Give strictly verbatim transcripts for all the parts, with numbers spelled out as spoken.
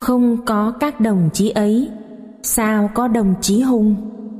Không có các đồng chí ấy, sao có đồng chí Hùng?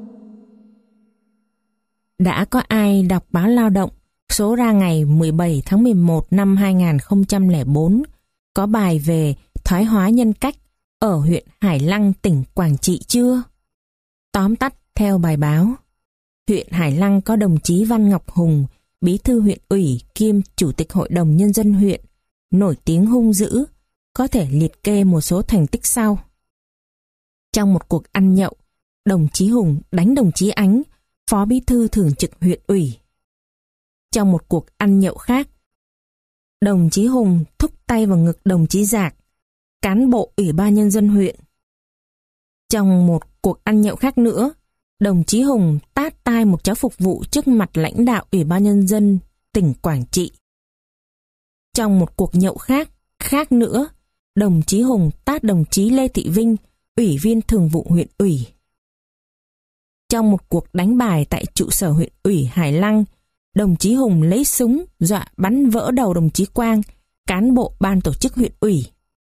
Đã có ai đọc báo Lao động số ra ngày mười bảy tháng mười một năm hai nghìn không trăm lẻ bốn có bài về thoái hóa nhân cách ở huyện Hải Lăng, tỉnh Quảng Trị chưa? Tóm tắt theo bài báo, huyện Hải Lăng có đồng chí Văn Ngọc Hùng, bí thư huyện ủy kiêm chủ tịch hội đồng nhân dân huyện, nổi tiếng hung dữ, có thể liệt kê một số thành tích sau. Trong một cuộc ăn nhậu, đồng chí Hùng đánh đồng chí Ánh, phó bí thư thường trực huyện ủy. Trong một cuộc ăn nhậu khác, đồng chí Hùng thúc tay vào ngực đồng chí Giạc, cán bộ ủy ban nhân dân huyện. Trong một cuộc ăn nhậu khác nữa, đồng chí Hùng tát tai một cháu phục vụ trước mặt lãnh đạo ủy ban nhân dân tỉnh Quảng Trị. Trong một cuộc nhậu khác, khác nữa, đồng chí Hùng tát đồng chí Lê Thị Vinh, ủy viên thường vụ huyện ủy. Trong một cuộc đánh bài tại trụ sở huyện ủy Hải Lăng, đồng chí Hùng lấy súng dọa bắn vỡ đầu đồng chí Quang, cán bộ ban tổ chức huyện ủy.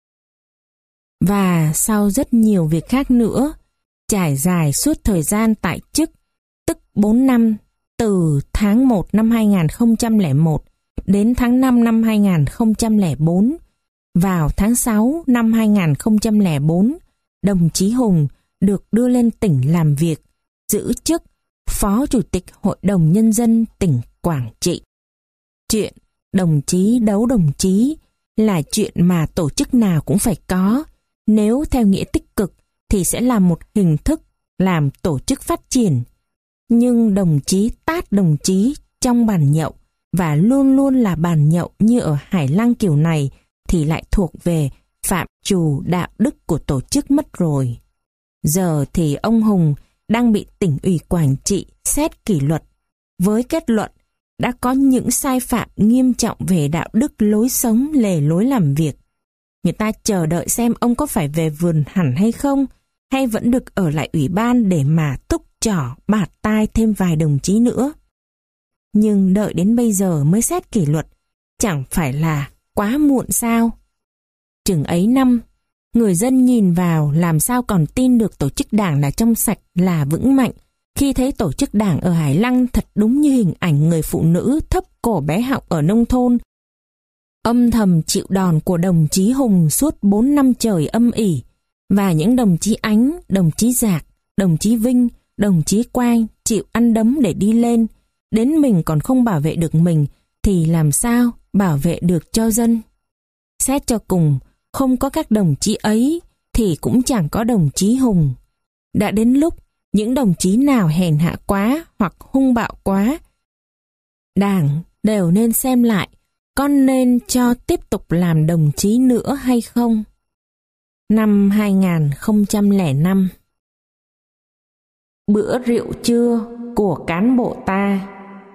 Và sau rất nhiều việc khác nữa, trải dài suốt thời gian tại chức, tức bốn năm, từ tháng một năm hai nghìn không trăm lẻ một đến tháng năm năm hai nghìn không trăm lẻ bốn, vào tháng sáu năm hai nghìn không trăm lẻ bốn, đồng chí Hùng được đưa lên tỉnh làm việc, giữ chức Phó Chủ tịch Hội đồng Nhân dân tỉnh Quảng Trị. Chuyện đồng chí đấu đồng chí là chuyện mà tổ chức nào cũng phải có, nếu theo nghĩa tích cực thì sẽ là một hình thức làm tổ chức phát triển. Nhưng đồng chí tát đồng chí trong bàn nhậu và luôn luôn là bàn nhậu như ở Hải Lăng kiểu này thì lại thuộc về phạm trù đạo đức của tổ chức mất rồi. Giờ thì ông Hùng đang bị tỉnh ủy Quảng Trị xét kỷ luật với kết luận đã có những sai phạm nghiêm trọng về đạo đức lối sống, lề lối làm việc. Người ta chờ đợi xem ông có phải về vườn hẳn hay không, hay vẫn được ở lại ủy ban để mà túc trỏ bạt tai thêm vài đồng chí nữa. Nhưng đợi đến bây giờ mới xét kỷ luật, chẳng phải là quá muộn sao? Chừng ấy năm, người dân nhìn vào làm sao còn tin được tổ chức đảng là trong sạch, là vững mạnh, khi thấy tổ chức đảng ở Hải Lăng thật đúng như hình ảnh người phụ nữ thấp cổ bé họng ở nông thôn, âm thầm chịu đòn của đồng chí Hùng suốt bốn năm trời âm ỉ, và những đồng chí Ánh, đồng chí Giạc, đồng chí Vinh, đồng chí Quang chịu ăn đấm để đi lên, đến mình còn không bảo vệ được mình thì làm sao bảo vệ được cho dân? Xét cho cùng, không có các đồng chí ấy thì cũng chẳng có đồng chí Hùng. Đã đến lúc những đồng chí nào hèn hạ quá hoặc hung bạo quá, đảng đều nên xem lại có nên cho tiếp tục làm đồng chí nữa hay không. Năm hai nghìn không trăm lẻ năm, bữa rượu trưa của cán bộ ta.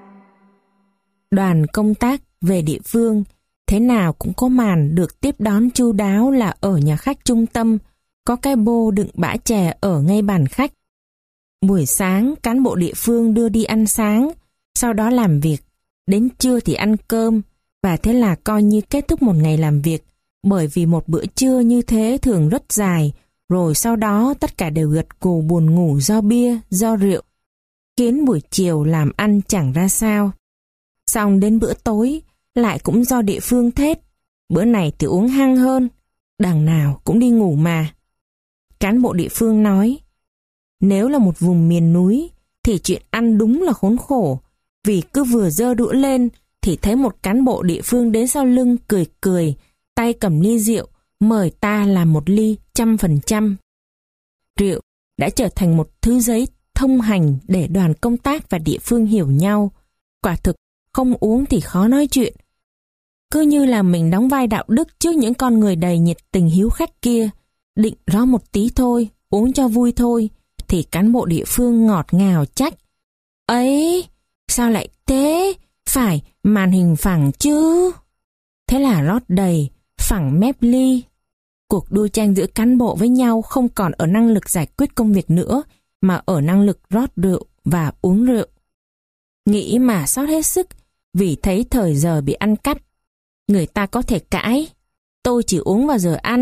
Đoàn công tác về địa phương thế nào cũng có màn được tiếp đón chu đáo là ở nhà khách trung tâm, có cái bô đựng bã chè ở ngay bàn khách. Buổi sáng cán bộ địa phương đưa đi ăn sáng, sau đó làm việc, đến trưa thì ăn cơm, và thế là coi như kết thúc một ngày làm việc, bởi vì một bữa trưa như thế thường rất dài, rồi sau đó tất cả đều gật gù buồn ngủ do bia, do rượu, khiến buổi chiều làm ăn chẳng ra sao. Xong đến bữa tối, lại cũng do địa phương thết, bữa này thì uống hăng hơn, đằng nào cũng đi ngủ mà. Cán bộ địa phương nói, nếu là một vùng miền núi thì chuyện ăn đúng là khốn khổ, vì cứ vừa giơ đũa lên thì thấy một cán bộ địa phương đến sau lưng cười cười, tay cầm ly rượu, mời ta làm một ly trăm phần trăm. Rượu đã trở thành một thứ giấy thông hành để đoàn công tác và địa phương hiểu nhau. Quả thực, không uống thì khó nói chuyện. Cứ như là mình đóng vai đạo đức trước những con người đầy nhiệt tình hiếu khách kia, định rót một tí thôi, uống cho vui thôi, thì cán bộ địa phương ngọt ngào trách. Ấy, sao lại thế? Phải màn hình phẳng chứ. Thế là rót đầy, phẳng mép ly. Cuộc đua tranh giữa cán bộ với nhau không còn ở năng lực giải quyết công việc nữa, mà ở năng lực rót rượu và uống rượu. Nghĩ mà xót hết sức, vì thấy thời giờ bị ăn cắt. Người ta có thể cãi, tôi chỉ uống vào giờ ăn,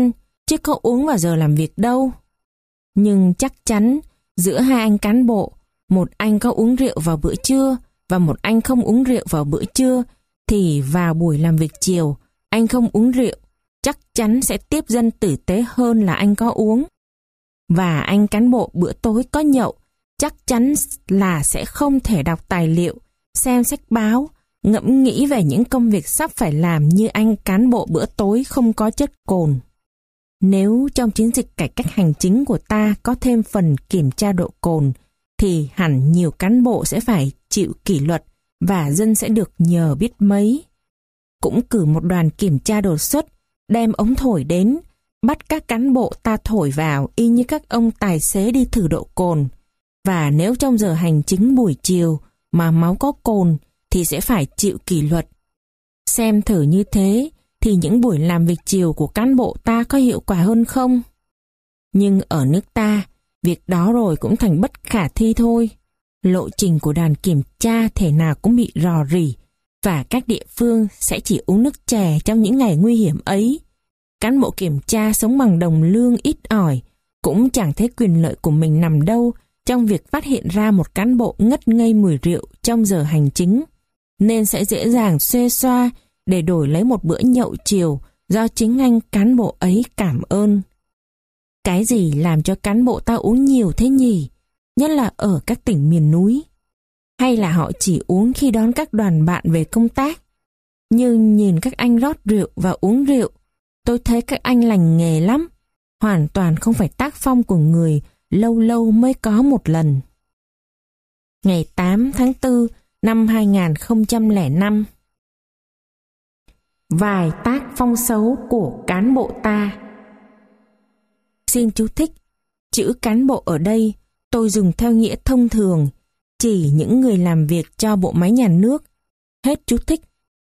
chứ có uống vào giờ làm việc đâu. Nhưng chắc chắn giữa hai anh cán bộ, một anh có uống rượu vào bữa trưa và một anh không uống rượu vào bữa trưa, thì vào buổi làm việc chiều, anh không uống rượu chắc chắn sẽ tiếp dân tử tế hơn là anh có uống. Và anh cán bộ bữa tối có nhậu, chắc chắn là sẽ không thể đọc tài liệu, xem sách báo, ngẫm nghĩ về những công việc sắp phải làm như anh cán bộ bữa tối không có chất cồn. Nếu trong chiến dịch cải cách hành chính của ta có thêm phần kiểm tra độ cồn, thì hẳn nhiều cán bộ sẽ phải chịu kỷ luật và dân sẽ được nhờ biết mấy. Cũng cử một đoàn kiểm tra đột xuất, đem ống thổi đến, bắt các cán bộ ta thổi vào y như các ông tài xế đi thử độ cồn. Và nếu trong giờ hành chính buổi chiều mà máu có cồn thì sẽ phải chịu kỷ luật. Xem thử như thế thì những buổi làm việc chiều của cán bộ ta có hiệu quả hơn không? Nhưng ở nước ta, việc đó rồi cũng thành bất khả thi thôi. Lộ trình của đoàn kiểm tra thể nào cũng bị rò rỉ, và các địa phương sẽ chỉ uống nước chè trong những ngày nguy hiểm ấy. Cán bộ kiểm tra sống bằng đồng lương ít ỏi, cũng chẳng thấy quyền lợi của mình nằm đâu trong việc phát hiện ra một cán bộ ngất ngây mùi rượu trong giờ hành chính, nên sẽ dễ dàng xuê xoa để đổi lấy một bữa nhậu chiều do chính anh cán bộ ấy cảm ơn. Cái gì làm cho cán bộ ta uống nhiều thế nhỉ? Nhất là ở các tỉnh miền núi. Hay là họ chỉ uống khi đón các đoàn bạn về công tác? Nhưng nhìn các anh rót rượu và uống rượu, tôi thấy các anh lành nghề lắm. Hoàn toàn không phải tác phong của người lâu lâu mới có một lần. Ngày tám tháng tư năm hai nghìn không trăm lẻ năm. Vài tác phong xấu của cán bộ ta. Xin chú thích, chữ cán bộ ở đây tôi dùng theo nghĩa thông thường, chỉ những người làm việc cho bộ máy nhà nước. Hết chú thích.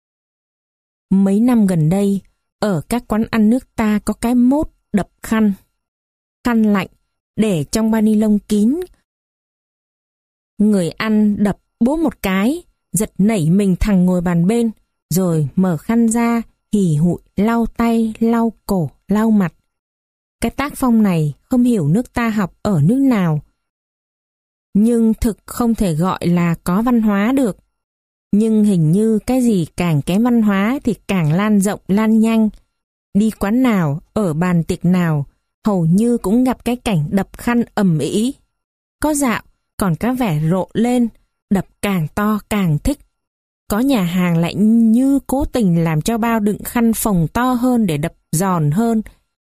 Mấy năm gần đây, ở các quán ăn nước ta có cái mốt đập khăn. Khăn lạnh, để trong bao ni lông kín. Người ăn đập bố một cái, giật nảy mình thằng ngồi bàn bên, rồi mở khăn ra, hì hụi, lau tay, lau cổ, lau mặt. Cái tác phong này không hiểu nước ta học ở nước nào. Nhưng thực không thể gọi là có văn hóa được. Nhưng hình như cái gì càng kém văn hóa thì càng lan rộng, lan nhanh. Đi quán nào, ở bàn tiệc nào, hầu như cũng gặp cái cảnh đập khăn ầm ĩ. Có dạo, còn có vẻ rộ lên, đập càng to càng thích. Có nhà hàng lại như cố tình làm cho bao đựng khăn phồng to hơn để đập giòn hơn.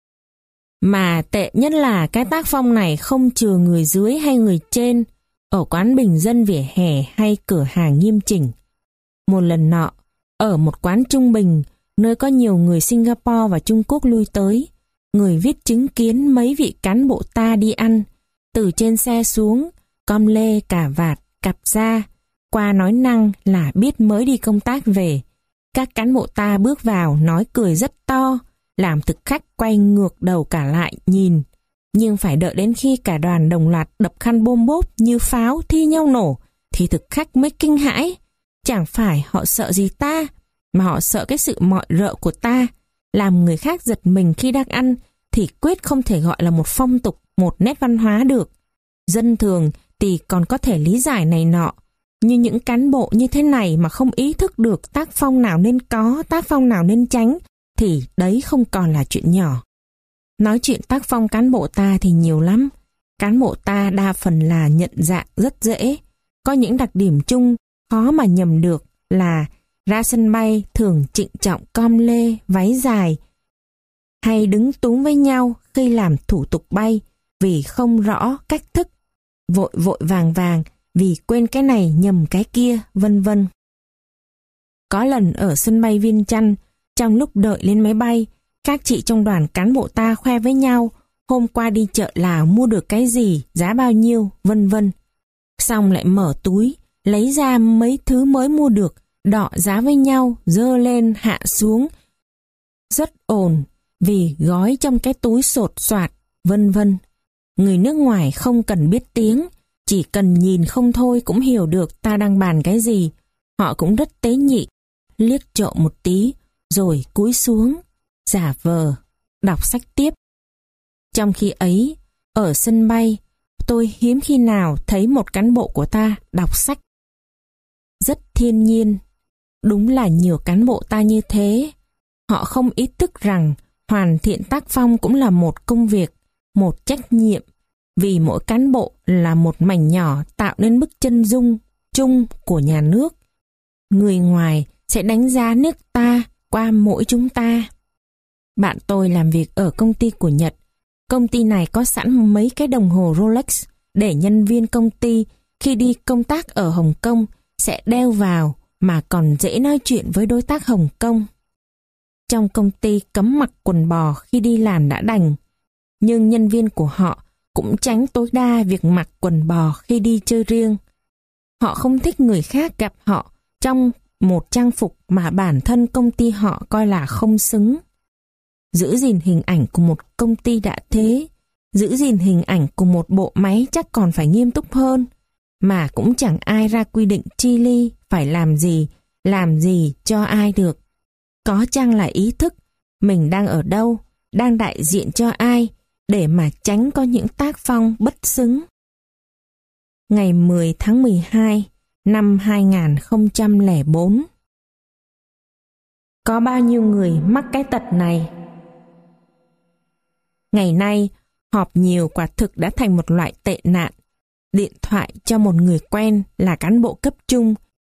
Mà tệ nhất là cái tác phong này không chừa người dưới hay người trên, ở quán bình dân vỉa hè hay cửa hàng nghiêm chỉnh. Một lần nọ, ở một quán trung bình, nơi có nhiều người Singapore và Trung Quốc lui tới, người viết chứng kiến mấy vị cán bộ ta đi ăn, từ trên xe xuống, com lê, cà vạt, cặp da, qua nói năng là biết mới đi công tác về. Các cán bộ ta bước vào nói cười rất to, làm thực khách quay ngược đầu cả lại nhìn. Nhưng phải đợi đến khi cả đoàn đồng loạt đập khăn bôm bốp như pháo thi nhau nổ, thì thực khách mới kinh hãi. Chẳng phải họ sợ gì ta, mà họ sợ cái sự mọi rợ của ta. Làm người khác giật mình khi đang ăn thì quyết không thể gọi là một phong tục, một nét văn hóa được. Dân thường thì còn có thể lý giải này nọ, nhưng những cán bộ như thế này mà không ý thức được tác phong nào nên có, tác phong nào nên tránh, thì đấy không còn là chuyện nhỏ. Nói chuyện tác phong cán bộ ta thì nhiều lắm. Cán bộ ta đa phần là nhận dạng rất dễ. Có những đặc điểm chung khó mà nhầm được là ra sân bay thường trịnh trọng com lê, váy dài, hay đứng túm với nhau khi làm thủ tục bay vì không rõ cách thức, vội vội vàng vàng vì quên cái này nhầm cái kia, vân vân. Có lần ở sân bay Viên Chăn, trong lúc đợi lên máy bay, các chị trong đoàn cán bộ ta khoe với nhau hôm qua đi chợ Lào mua được cái gì, giá bao nhiêu, vân vân. Xong lại mở túi, lấy ra mấy thứ mới mua được, đọ giá với nhau, dơ lên hạ xuống. Rất ồn, vì gói trong cái túi sột soạt, vân vân. Người nước ngoài không cần biết tiếng, chỉ cần nhìn không thôi cũng hiểu được ta đang bàn cái gì. Họ cũng rất tế nhị, liếc trộm một tí, rồi cúi xuống, giả vờ, đọc sách tiếp. Trong khi ấy, ở sân bay, tôi hiếm khi nào thấy một cán bộ của ta đọc sách. Rất thiên nhiên, đúng là nhiều cán bộ ta như thế. Họ không ý thức rằng hoàn thiện tác phong cũng là một công việc, một trách nhiệm, vì mỗi cán bộ là một mảnh nhỏ tạo nên bức chân dung chung của nhà nước. Người ngoài sẽ đánh giá nước ta qua mỗi chúng ta. Bạn tôi làm việc ở công ty của Nhật. Công ty này có sẵn mấy cái đồng hồ Rolex để nhân viên công ty khi đi công tác ở Hồng Kông sẽ đeo vào, mà còn dễ nói chuyện với đối tác Hồng Kông. Trong công ty cấm mặc quần bò khi đi làm đã đành, nhưng nhân viên của họ cũng tránh tối đa việc mặc quần bò khi đi chơi riêng. Họ không thích người khác gặp họ trong một trang phục mà bản thân công ty họ coi là không xứng. Giữ gìn hình ảnh của một công ty đã thế, giữ gìn hình ảnh của một bộ máy chắc còn phải nghiêm túc hơn, mà cũng chẳng ai ra quy định chi li phải làm gì, làm gì cho ai được. Có chăng là ý thức mình đang ở đâu, đang đại diện cho ai, để mà tránh có những tác phong bất xứng. Ngày mười tháng mười hai năm hai nghìn không trăm lẻ bốn. Có bao nhiêu người mắc cái tật này? Ngày nay, họp nhiều quả thực đã thành một loại tệ nạn. Điện thoại cho một người quen là cán bộ cấp trung.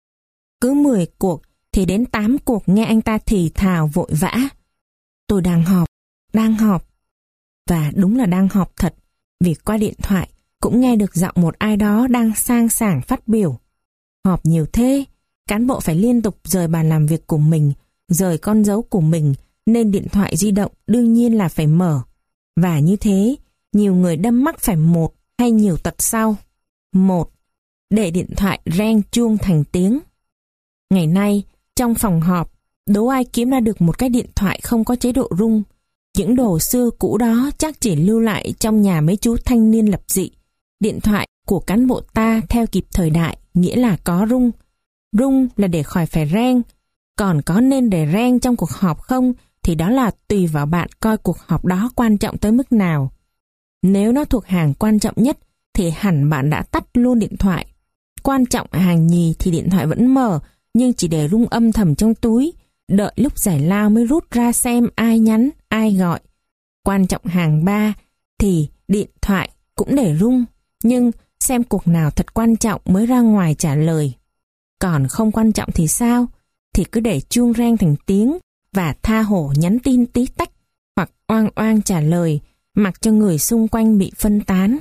Cứ mười cuộc thì đến tám cuộc nghe anh ta thì thào vội vã. Tôi đang họp, đang họp. Và đúng là đang họp thật, vì qua điện thoại cũng nghe được giọng một ai đó đang sang sảng phát biểu. Họp nhiều thế, cán bộ phải liên tục rời bàn làm việc của mình, rời con dấu của mình, nên điện thoại di động đương nhiên là phải mở. Và như thế, nhiều người đâm mắc phải một hay nhiều tật sau. Một, để điện thoại reng chuông thành tiếng. Ngày nay, trong phòng họp, đố ai kiếm ra được một cái điện thoại không có chế độ rung. Những đồ xưa cũ đó chắc chỉ lưu lại trong nhà mấy chú thanh niên lập dị. Điện thoại của cán bộ ta theo kịp thời đại, nghĩa là có rung. Rung là để khỏi phải reng. Còn có nên để reng trong cuộc họp không thì đó là tùy vào bạn coi cuộc họp đó quan trọng tới mức nào. Nếu nó thuộc hàng quan trọng nhất thì hẳn bạn đã tắt luôn điện thoại. Quan trọng hàng nhì thì điện thoại vẫn mở, nhưng chỉ để rung âm thầm trong túi, đợi lúc giải lao mới rút ra xem ai nhắn, ai gọi. Quan trọng hàng ba thì điện thoại cũng để rung, nhưng xem cuộc nào thật quan trọng mới ra ngoài trả lời. Còn không quan trọng thì sao? Thì cứ để chuông reng thành tiếng và tha hổ nhắn tin tí tách hoặc oang oang trả lời, mặc cho người xung quanh bị phân tán.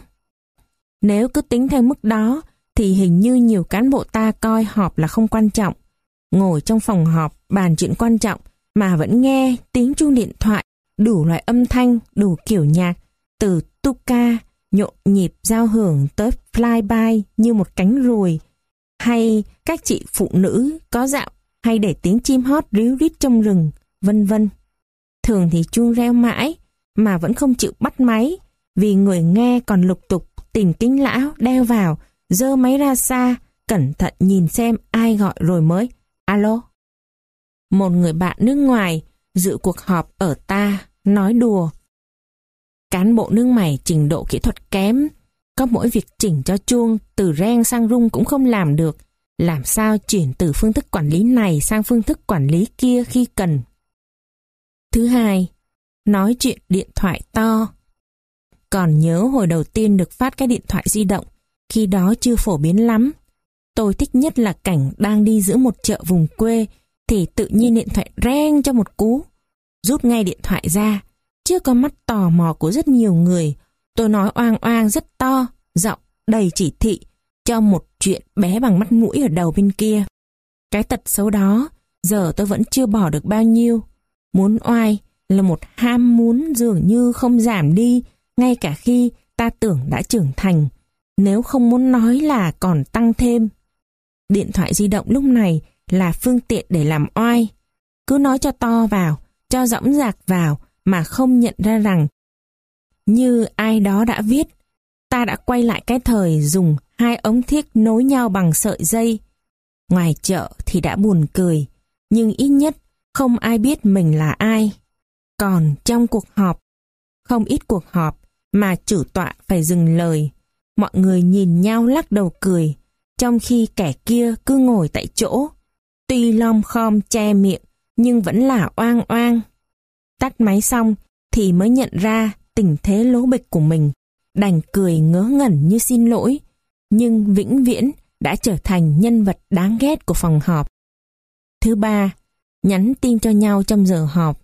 Nếu cứ tính theo mức đó thì hình như nhiều cán bộ ta coi họp là không quan trọng. Ngồi trong phòng họp bàn chuyện quan trọng mà vẫn nghe tiếng chuông điện thoại, đủ loại âm thanh, đủ kiểu nhạc, từ tuca nhộn nhịp giao hưởng tới flyby như một cánh ruồi, hay các chị phụ nữ có dạo hay để tiếng chim hót ríu rít trong rừng, vân vân. Thường thì chuông reo mãi mà vẫn không chịu bắt máy, vì người nghe còn lục tục tìm kính lão đeo vào, giơ máy ra xa, cẩn thận nhìn xem ai gọi rồi mới alo. Một người bạn nước ngoài dự cuộc họp ở ta nói đùa: cán bộ nước mày trình độ kỹ thuật kém, có mỗi việc chỉnh cho chuông từ reng sang rung cũng không làm được, làm sao chuyển từ phương thức quản lý này sang phương thức quản lý kia khi cần. Thứ hai, nói chuyện điện thoại to. Còn nhớ hồi đầu tiên được phát cái điện thoại di động, khi đó chưa phổ biến lắm. Tôi thích nhất là cảnh đang đi giữa một chợ vùng quê thì tự nhiên điện thoại reng cho một cú. Rút ngay điện thoại ra, trước có mắt tò mò của rất nhiều người, tôi nói oang oang rất to, giọng đầy chỉ thị cho một chuyện bé bằng mắt mũi ở đầu bên kia. Cái tật xấu đó giờ tôi vẫn chưa bỏ được bao nhiêu. Muốn oai là một ham muốn dường như không giảm đi, ngay cả khi ta tưởng đã trưởng thành, nếu không muốn nói là còn tăng thêm. Điện thoại di động lúc này là phương tiện để làm oai. Cứ nói cho to vào, cho dõng dạc vào mà không nhận ra rằng, như ai đó đã viết, ta đã quay lại cái thời dùng hai ống thiếc nối nhau bằng sợi dây. Ngoài chợ thì đã buồn cười, nhưng ít nhất không ai biết mình là ai. Còn trong cuộc họp, không ít cuộc họp mà chủ tọa phải dừng lời. Mọi người nhìn nhau lắc đầu cười, trong khi kẻ kia cứ ngồi tại chỗ. Tuy lom khom che miệng, nhưng vẫn là oang oang. Tắt máy xong thì mới nhận ra tình thế lố bịch của mình, đành cười ngớ ngẩn như xin lỗi, nhưng vĩnh viễn đã trở thành nhân vật đáng ghét của phòng họp. Thứ ba, nhắn tin cho nhau trong giờ họp.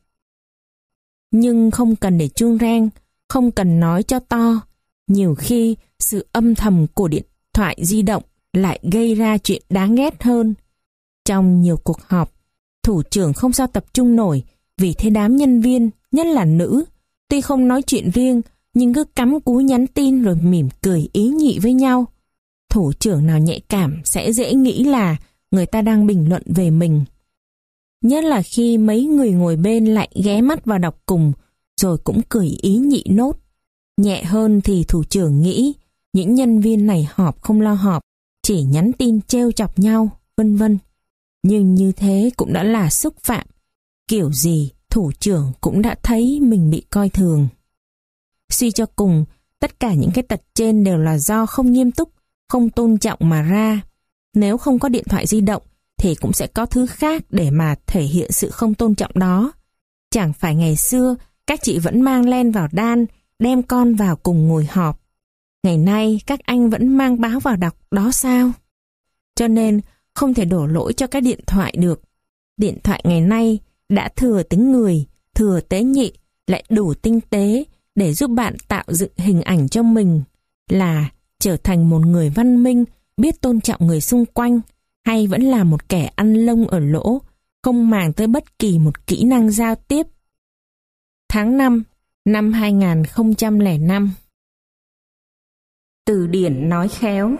Nhưng không cần để chuông reng, không cần nói cho to. Nhiều khi sự âm thầm của điện thoại di động lại gây ra chuyện đáng ghét hơn. Trong nhiều cuộc họp, thủ trưởng không sao tập trung nổi vì thế đám nhân viên, nhất là nữ, tuy không nói chuyện riêng nhưng cứ cắm cúi nhắn tin rồi mỉm cười ý nhị với nhau. Thủ trưởng nào nhạy cảm sẽ dễ nghĩ là người ta đang bình luận về mình. Nhất là khi mấy người ngồi bên lại ghé mắt vào đọc cùng, rồi cũng cười ý nhị nốt. Nhẹ hơn thì thủ trưởng nghĩ những nhân viên này họp không lo họp, chỉ nhắn tin trêu chọc nhau, vân vân. Nhưng như thế cũng đã là xúc phạm. Kiểu gì thủ trưởng cũng đã thấy mình bị coi thường. Suy cho cùng, tất cả những cái tật trên đều là do không nghiêm túc, không tôn trọng mà ra. Nếu không có điện thoại di động thì cũng sẽ có thứ khác để mà thể hiện sự không tôn trọng đó. Chẳng phải ngày xưa các chị vẫn mang len vào đan, đem con vào cùng ngồi họp. Ngày nay các anh vẫn mang báo vào đọc đó sao? Cho nên không thể đổ lỗi cho cái điện thoại được. Điện thoại ngày nay đã thừa tính người, thừa tế nhị, lại đủ tinh tế để giúp bạn tạo dựng hình ảnh cho mình là trở thành một người văn minh, biết tôn trọng người xung quanh, hay vẫn là một kẻ ăn lông ở lỗ, không màng tới bất kỳ một kỹ năng giao tiếp. Tháng năm năm hai nghìn không trăm lẻ năm. Từ điển nói khéo.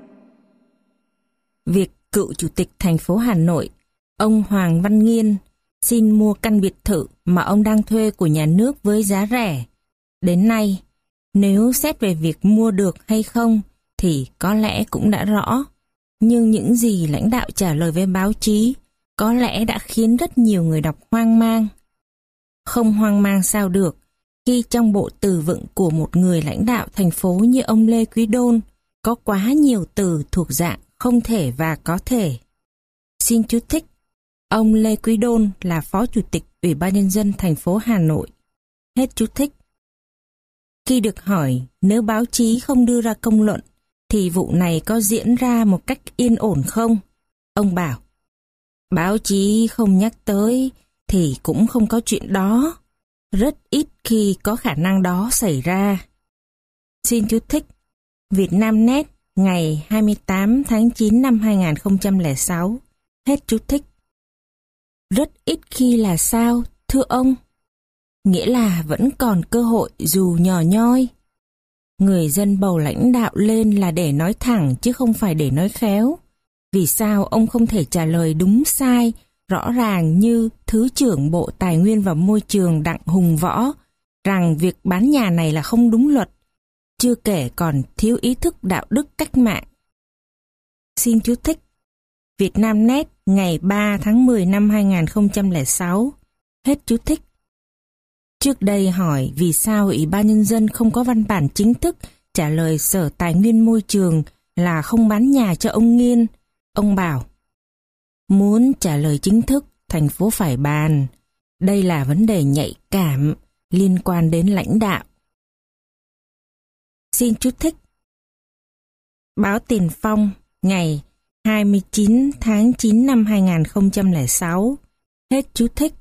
Việc cựu chủ tịch thành phố Hà Nội, ông Hoàng Văn Nghiên, xin mua căn biệt thự mà ông đang thuê của nhà nước với giá rẻ. Đến nay, nếu xét về việc mua được hay không thì có lẽ cũng đã rõ. Nhưng những gì lãnh đạo trả lời với báo chí có lẽ đã khiến rất nhiều người đọc hoang mang. Không hoang mang sao được khi trong bộ từ vựng của một người lãnh đạo thành phố như ông Lê Quý Đôn có quá nhiều từ thuộc dạng không thể và có thể. Xin chú thích, ông Lê Quý Đôn là Phó Chủ tịch Ủy ban Nhân dân thành phố Hà Nội. Hết chú thích. Khi được hỏi nếu báo chí không đưa ra công luận thì vụ này có diễn ra một cách yên ổn không? Ông bảo, báo chí không nhắc tới thì cũng không có chuyện đó. Rất ít khi có khả năng đó xảy ra. Xin chú thích, Vietnamnet ngày hai mươi tám tháng chín năm hai nghìn không trăm lẻ sáu. Hết chú thích. Rất ít khi là sao, thưa ông? Nghĩa là vẫn còn cơ hội dù nhỏ nhoi. Người dân bầu lãnh đạo lên là để nói thẳng chứ không phải để nói khéo. Vì sao ông không thể trả lời đúng sai, rõ ràng như Thứ trưởng Bộ Tài nguyên và Môi trường Đặng Hùng Võ rằng việc bán nhà này là không đúng luật, chưa kể còn thiếu ý thức đạo đức cách mạng. Xin chú thích, Vietnamnet ngày ba tháng mười năm hai nghìn không trăm lẻ sáu. Hết chú thích. Trước đây hỏi vì sao Ủy ban Nhân dân không có văn bản chính thức trả lời Sở Tài nguyên Môi trường là không bán nhà cho ông Nghiên. Ông bảo, muốn trả lời chính thức, thành phố phải bàn. Đây là vấn đề nhạy cảm, liên quan đến lãnh đạo. Xin chú thích. Báo Tiền Phong, ngày hai mươi chín tháng chín năm hai nghìn không trăm lẻ sáu. Hết chú thích.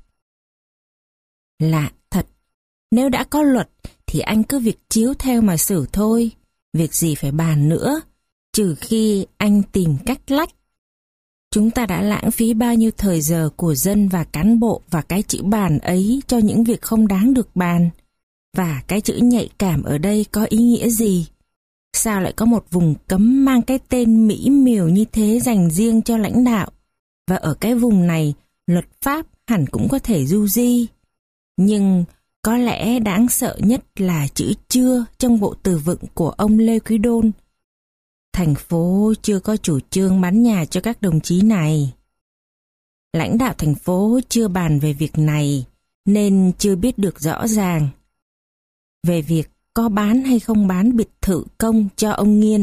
Lạ thật, nếu đã có luật thì anh cứ việc chiếu theo mà xử thôi. Việc gì phải bàn nữa, trừ khi anh tìm cách lách. Chúng ta đã lãng phí bao nhiêu thời giờ của dân và cán bộ và cái chữ bàn ấy cho những việc không đáng được bàn. Và cái chữ nhạy cảm ở đây có ý nghĩa gì? Sao lại có một vùng cấm mang cái tên mỹ miều như thế dành riêng cho lãnh đạo? Và ở cái vùng này, luật pháp hẳn cũng có thể du di. Nhưng có lẽ đáng sợ nhất là chữ chưa trong bộ từ vựng của ông Lê Quý Đôn. Thành phố chưa có chủ trương bán nhà cho các đồng chí này. Lãnh đạo thành phố chưa bàn về việc này nên chưa biết được rõ ràng. Về việc có bán hay không bán biệt thự công cho ông Nghiên.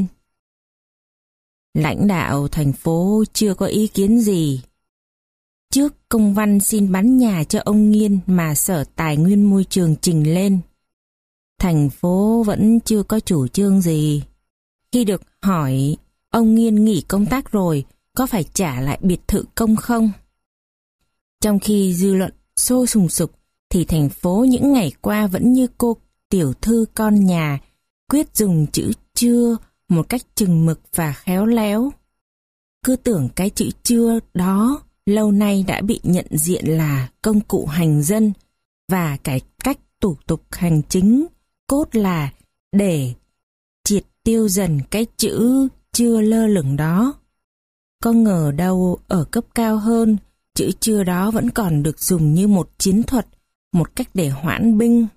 Lãnh đạo thành phố chưa có ý kiến gì. Trước công văn xin bán nhà cho ông Nghiên mà Sở Tài nguyên Môi trường trình lên, thành phố vẫn chưa có chủ trương gì. Khi được hỏi ông Nghiên nghỉ công tác rồi, có phải trả lại biệt thự công không? Trong khi dư luận sôi sùng sục, thì thành phố những ngày qua vẫn như cô tiểu thư con nhà, quyết dùng chữ chưa một cách chừng mực và khéo léo. Cứ tưởng cái chữ chưa đó lâu nay đã bị nhận diện là công cụ hành dân và cải cách thủ tục hành chính, cốt là để triệt tiêu dần cái chữ chưa lơ lửng đó. Có ngờ đâu ở cấp cao hơn, chữ chưa đó vẫn còn được dùng như một chiến thuật, một cách để hoãn binh.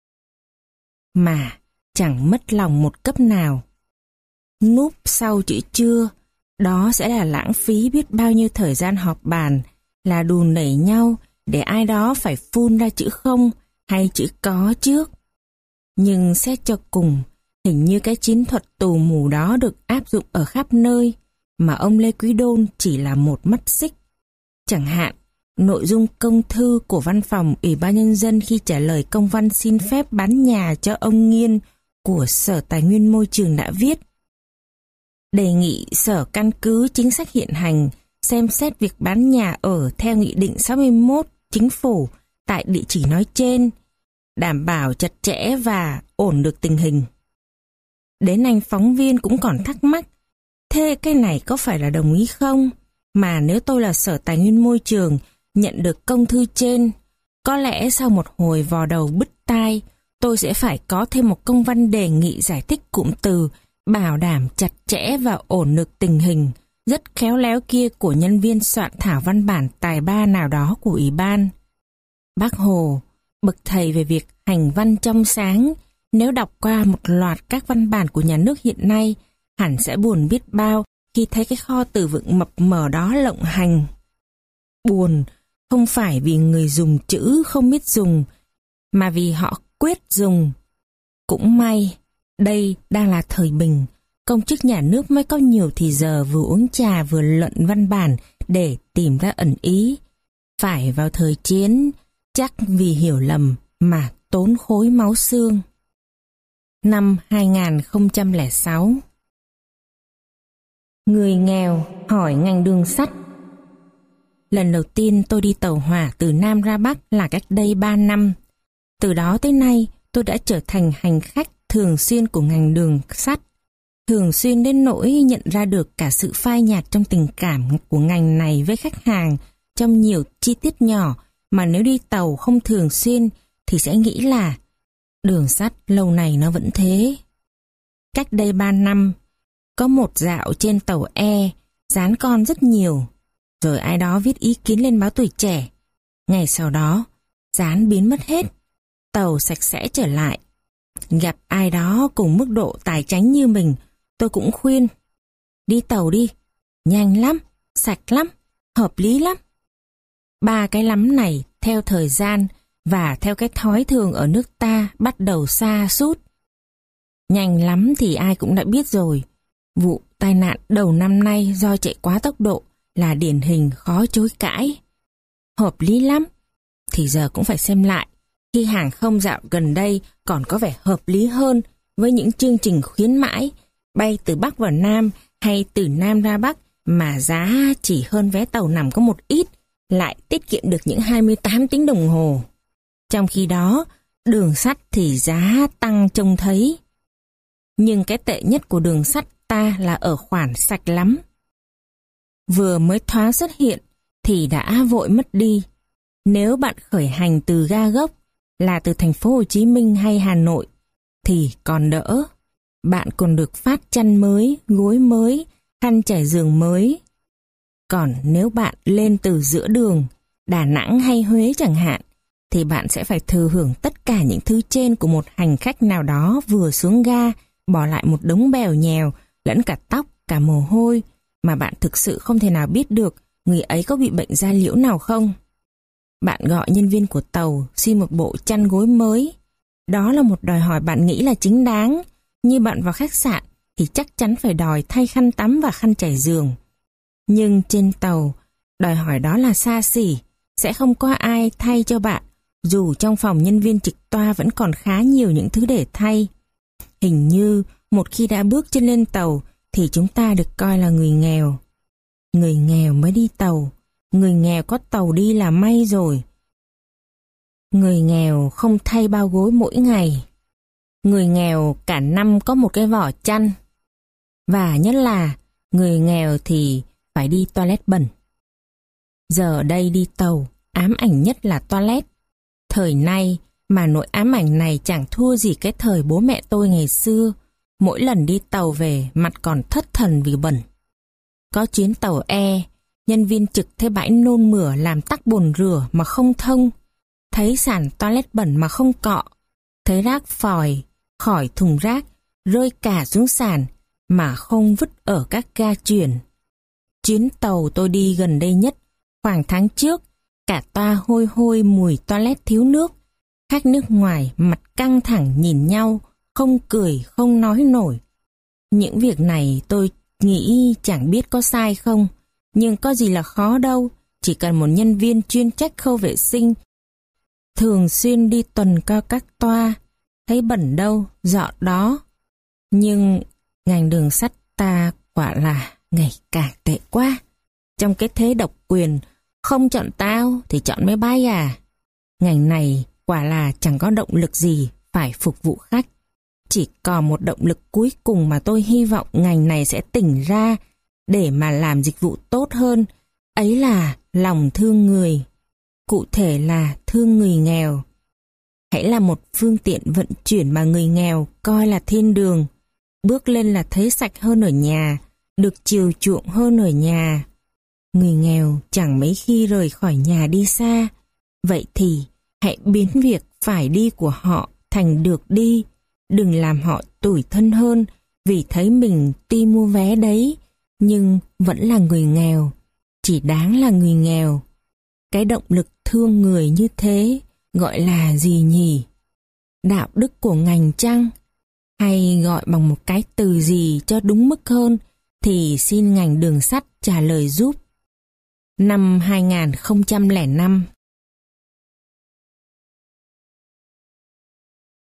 Mà chẳng mất lòng một cấp nào. Núp sau chữ chưa, đó sẽ là lãng phí biết bao nhiêu thời gian họp bàn, là đùn đẩy nhau để ai đó phải phun ra chữ không hay chữ có trước. Nhưng xét cho cùng, hình như cái chiến thuật tù mù đó được áp dụng ở khắp nơi, mà ông Lê Quý Đôn chỉ là một mắt xích. Chẳng hạn, nội dung công thư của văn phòng Ủy ban Nhân dân khi trả lời công văn xin phép bán nhà cho ông Nghiên của Sở Tài nguyên Môi trường đã viết: đề nghị Sở căn cứ chính sách hiện hành, xem xét việc bán nhà ở theo Nghị định sáu mươi mốt Chính phủ tại địa chỉ nói trên, đảm bảo chặt chẽ và ổn được tình hình. Đến anh phóng viên cũng còn thắc mắc, thế cái này có phải là đồng ý không? Mà nếu tôi là Sở Tài nguyên Môi trường, nhận được công thư trên, có lẽ sau một hồi vò đầu bứt tai, tôi sẽ phải có thêm một công văn đề nghị giải thích cụm từ bảo đảm chặt chẽ và ổn được tình hình rất khéo léo kia của nhân viên soạn thảo văn bản tài ba nào đó của Ủy ban. Bác Hồ, bậc thầy về việc hành văn trong sáng, nếu đọc qua một loạt các văn bản của nhà nước hiện nay, hẳn sẽ buồn biết bao khi thấy cái kho từ vựng mập mờ đó lộng hành. Buồn không phải vì người dùng chữ không biết dùng, mà vì họ quyết dùng. Cũng may, đây đang là thời bình, công chức nhà nước mới có nhiều thì giờ vừa uống trà vừa luận văn bản để tìm ra ẩn ý. Phải vào thời chiến, chắc vì hiểu lầm mà tốn khối máu xương. Năm hai nghìn không trăm lẻ sáu. Người nghèo hỏi ngành đường sắt. Lần đầu tiên tôi đi tàu hỏa từ Nam ra Bắc là cách đây ba năm. Từ đó tới nay, tôi đã trở thành hành khách thường xuyên của ngành đường sắt. Thường xuyên đến nỗi nhận ra được cả sự phai nhạt trong tình cảm của ngành này với khách hàng trong nhiều chi tiết nhỏ mà nếu đi tàu không thường xuyên thì sẽ nghĩ là đường sắt lâu này nó vẫn thế. Cách đây ba năm, có một dạo trên tàu E, dán con rất nhiều. Rồi ai đó viết ý kiến lên báo Tuổi Trẻ. Ngày sau đó, dán biến mất hết. Tàu sạch sẽ trở lại. Gặp ai đó cùng mức độ tài chánh như mình, tôi cũng khuyên: đi tàu đi, nhanh lắm, sạch lắm, hợp lý lắm. Ba cái lắm này theo thời gian và theo cái thói thường ở nước ta bắt đầu sa sút. Nhanh lắm thì ai cũng đã biết rồi. Vụ tai nạn đầu năm nay do chạy quá tốc độ là điển hình khó chối cãi. Hợp lý lắm thì giờ cũng phải xem lại, khi hàng không dạo gần đây còn có vẻ hợp lý hơn với những chương trình khuyến mãi, bay từ Bắc vào Nam hay từ Nam ra Bắc mà giá chỉ hơn vé tàu nằm có một ít, lại tiết kiệm được những hai mươi tám tiếng đồng hồ. Trong khi đó, đường sắt thì giá tăng trông thấy. Nhưng cái tệ nhất của đường sắt ta là ở khoản sạch lắm. Vừa mới thoáng xuất hiện thì đã vội mất đi. Nếu bạn khởi hành từ ga gốc là từ thành phố Hồ Chí Minh hay Hà Nội thì còn đỡ. Bạn còn được phát chăn mới, gối mới, khăn trải giường mới. Còn nếu bạn lên từ giữa đường, Đà Nẵng hay Huế chẳng hạn, thì bạn sẽ phải thừa hưởng tất cả những thứ trên của một hành khách nào đó vừa xuống ga, bỏ lại một đống bèo nhèo, lẫn cả tóc, cả mồ hôi, mà bạn thực sự không thể nào biết được người ấy có bị bệnh da liễu nào không. Bạn gọi nhân viên của tàu xin một bộ chăn gối mới, Đó là một đòi hỏi bạn nghĩ là chính đáng. Như bạn vào khách sạn thì chắc chắn phải đòi thay khăn tắm và khăn trải giường. Nhưng trên tàu, đòi hỏi đó là xa xỉ, sẽ không có ai thay cho bạn, dù trong phòng nhân viên trực toa vẫn còn khá nhiều những thứ để thay. Hình như một khi đã bước chân lên tàu thì chúng ta được coi là người nghèo. Người nghèo mới đi tàu, người nghèo có tàu đi là may rồi. Người nghèo không thay bao gối mỗi ngày. Người nghèo cả năm có một cái vỏ chăn. Và nhất là người nghèo thì phải đi toilet bẩn. Giờ đây đi tàu, ám ảnh nhất là toilet. Thời nay mà nỗi ám ảnh này chẳng thua gì cái thời bố mẹ tôi ngày xưa. Mỗi lần đi tàu về mặt còn thất thần vì bẩn. Có chuyến tàu E, nhân viên trực thấy bãi nôn mửa làm tắc bồn rửa mà không thông. Thấy sàn toilet bẩn mà không cọ. Thấy rác phòi khỏi thùng rác rơi cả xuống sàn mà không vứt ở các ga chuyển. Chuyến tàu tôi đi gần đây nhất, khoảng tháng trước, cả toa hôi hôi mùi toilet thiếu nước. Khách nước ngoài mặt căng thẳng nhìn nhau, không cười, không nói nổi. Những việc này tôi nghĩ chẳng biết có sai không, nhưng có gì là khó đâu, chỉ cần một nhân viên chuyên trách khâu vệ sinh, thường xuyên đi tuần cao các toa, thấy bẩn đâu, dọn đó. Nhưng ngành đường sắt ta quả là ngày càng tệ quá. Trong cái thế độc quyền, không chọn tao thì chọn máy bay à. Ngành này quả là chẳng có động lực gì phải phục vụ khách. Chỉ còn một động lực cuối cùng mà tôi hy vọng ngành này sẽ tỉnh ra để mà làm dịch vụ tốt hơn, ấy là lòng thương người. Cụ thể là thương người nghèo. Hãy là một phương tiện vận chuyển mà người nghèo coi là thiên đường. Bước lên là thấy sạch hơn ở nhà, được chiều chuộng hơn ở nhà. Người nghèo chẳng mấy khi rời khỏi nhà đi xa. Vậy thì hãy biến việc phải đi của họ thành được đi. Đừng làm họ tủi thân hơn vì thấy mình tuy mua vé đấy, nhưng vẫn là người nghèo. Chỉ đáng là người nghèo. Cái động lực thương người như thế gọi là gì nhỉ? Đạo đức của ngành chăng? Hay gọi bằng một cái từ gì cho đúng mức hơn thì xin ngành đường sắt trả lời giúp. Năm hai nghìn không trăm lẻ năm,